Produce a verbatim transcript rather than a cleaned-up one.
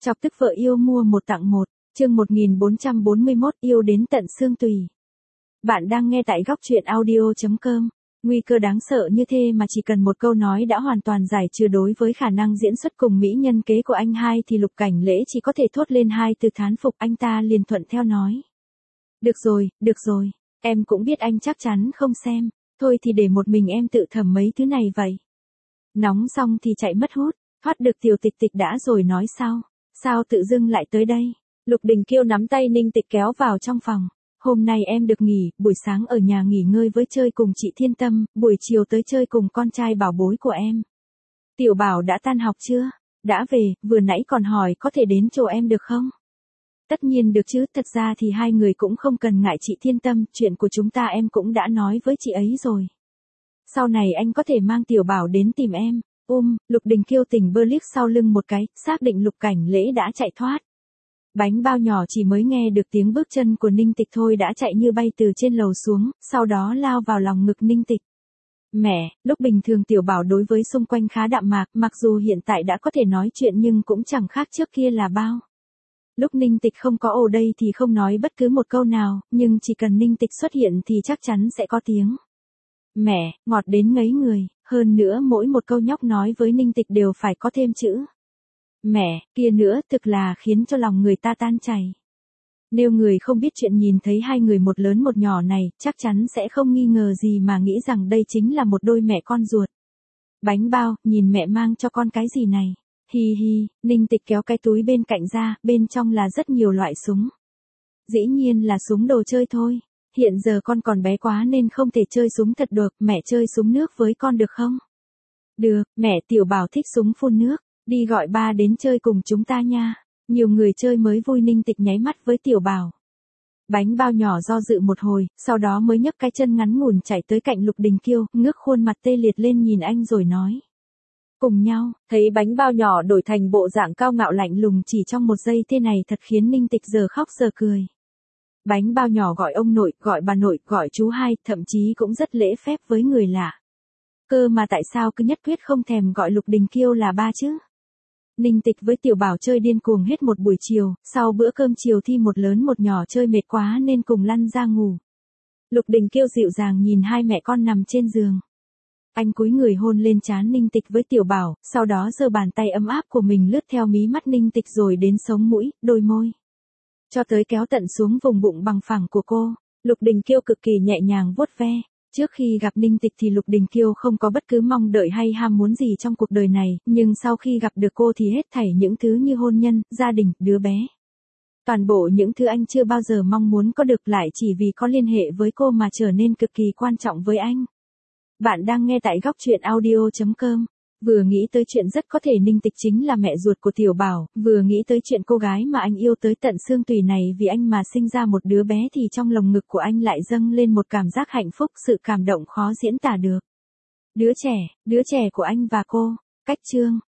Chọc tức vợ yêu mua một tặng một, chương một nghìn bốn trăm bốn mươi mốt yêu đến tận xương tùy. Bạn đang nghe tại góc truyện audio chấm com. Nguy cơ đáng sợ như thế mà chỉ cần một câu nói đã hoàn toàn giải trừ đối với khả năng diễn xuất cùng mỹ nhân kế của anh hai thì Lục Cảnh Lễ chỉ có thể thốt lên hai từ thán phục, anh ta liền thuận theo nói. Được rồi, được rồi, em cũng biết anh chắc chắn không xem, thôi thì để một mình em tự thẩm mấy thứ này vậy. Nóng xong thì chạy mất hút, thoát được Tiểu Tịch Tịch đã rồi nói sau, sao tự dưng lại tới đây. Lục Đình Kiêu nắm tay Ninh Tịch kéo vào trong phòng. Hôm nay em được nghỉ, buổi sáng ở nhà nghỉ ngơi với chơi cùng chị Thiên Tâm, buổi chiều tới chơi cùng con trai bảo bối của em. Tiểu Bảo đã tan học chưa? Đã về, vừa nãy còn hỏi có thể đến chỗ em được không? Tất nhiên được chứ, thật ra thì hai người cũng không cần ngại chị Thiên Tâm, chuyện của chúng ta em cũng đã nói với chị ấy rồi. Sau này anh có thể mang Tiểu Bảo đến tìm em. Um, Lục Đình Kiêu tỉnh bơ liếc sau lưng một cái, xác định Lục Cảnh Lễ đã chạy thoát. Bánh bao nhỏ chỉ mới nghe được tiếng bước chân của Ninh Tịch thôi đã chạy như bay từ trên lầu xuống, sau đó lao vào lòng ngực Ninh Tịch. Mẹ, lúc bình thường Tiểu Bảo đối với xung quanh khá đạm mạc, mặc dù hiện tại đã có thể nói chuyện nhưng cũng chẳng khác trước kia là bao. Lúc Ninh Tịch không có ở đây thì không nói bất cứ một câu nào, nhưng chỉ cần Ninh Tịch xuất hiện thì chắc chắn sẽ có tiếng. Mẹ, ngọt đến ngấy người, hơn nữa mỗi một câu nhóc nói với Ninh Tịch đều phải có thêm chữ. Mẹ, kia nữa thực là khiến cho lòng người ta tan chảy. Nếu người không biết chuyện nhìn thấy hai người một lớn một nhỏ này, chắc chắn sẽ không nghi ngờ gì mà nghĩ rằng đây chính là một đôi mẹ con ruột. Bánh bao, nhìn mẹ mang cho con cái gì này? Hi hi, Ninh Tịch kéo cái túi bên cạnh ra, bên trong là rất nhiều loại súng. Dĩ nhiên là súng đồ chơi thôi. Hiện giờ con còn bé quá nên không thể chơi súng thật được, mẹ chơi súng nước với con được không? Được, mẹ. Tiểu Bảo thích súng phun nước. Đi gọi ba đến chơi cùng chúng ta nha. Nhiều người chơi mới vui. Ninh Tịch nháy mắt với Tiểu Bảo. Bánh bao nhỏ do dự một hồi, sau đó mới nhấc cái chân ngắn ngủn chạy tới cạnh Lục Đình Kiêu, ngước khuôn mặt tê liệt lên nhìn anh rồi nói. Cùng nhau, thấy bánh bao nhỏ đổi thành bộ dạng cao ngạo lạnh lùng chỉ trong một giây thế này thật khiến Ninh Tịch giờ khóc giờ cười. Bánh bao nhỏ gọi ông nội, gọi bà nội, gọi chú hai, thậm chí cũng rất lễ phép với người lạ. Cơ mà tại sao cứ nhất quyết không thèm gọi Lục Đình Kiêu là ba chứ? Ninh Tịch với Tiểu Bảo chơi điên cuồng hết một buổi chiều, sau bữa cơm chiều thi một lớn một nhỏ chơi mệt quá nên cùng lăn ra ngủ. Lục Đình Kiêu dịu dàng nhìn hai mẹ con nằm trên giường. Anh cúi người hôn lên trán Ninh Tịch với Tiểu Bảo, sau đó giơ bàn tay ấm áp của mình lướt theo mí mắt Ninh Tịch rồi đến sống mũi, đôi môi. Cho tới kéo tận xuống vùng bụng bằng phẳng của cô. Lục Đình Kiêu cực kỳ nhẹ nhàng vuốt ve. Trước khi gặp Ninh Tịch thì Lục Đình Kiêu không có bất cứ mong đợi hay ham muốn gì trong cuộc đời này, nhưng sau khi gặp được cô thì hết thảy những thứ như hôn nhân, gia đình, đứa bé. Toàn bộ những thứ anh chưa bao giờ mong muốn có được lại chỉ vì có liên hệ với cô mà trở nên cực kỳ quan trọng với anh. Bạn đang nghe tại góc truyện audio chấm com. Vừa nghĩ tới chuyện rất có thể Ninh Tịch chính là mẹ ruột của Tiểu Bảo, vừa nghĩ tới chuyện cô gái mà anh yêu tới tận xương tùy này vì anh mà sinh ra một đứa bé thì trong lồng ngực của anh lại dâng lên một cảm giác hạnh phúc, sự cảm động khó diễn tả được. Đứa trẻ, đứa trẻ của anh và cô. Cách chương,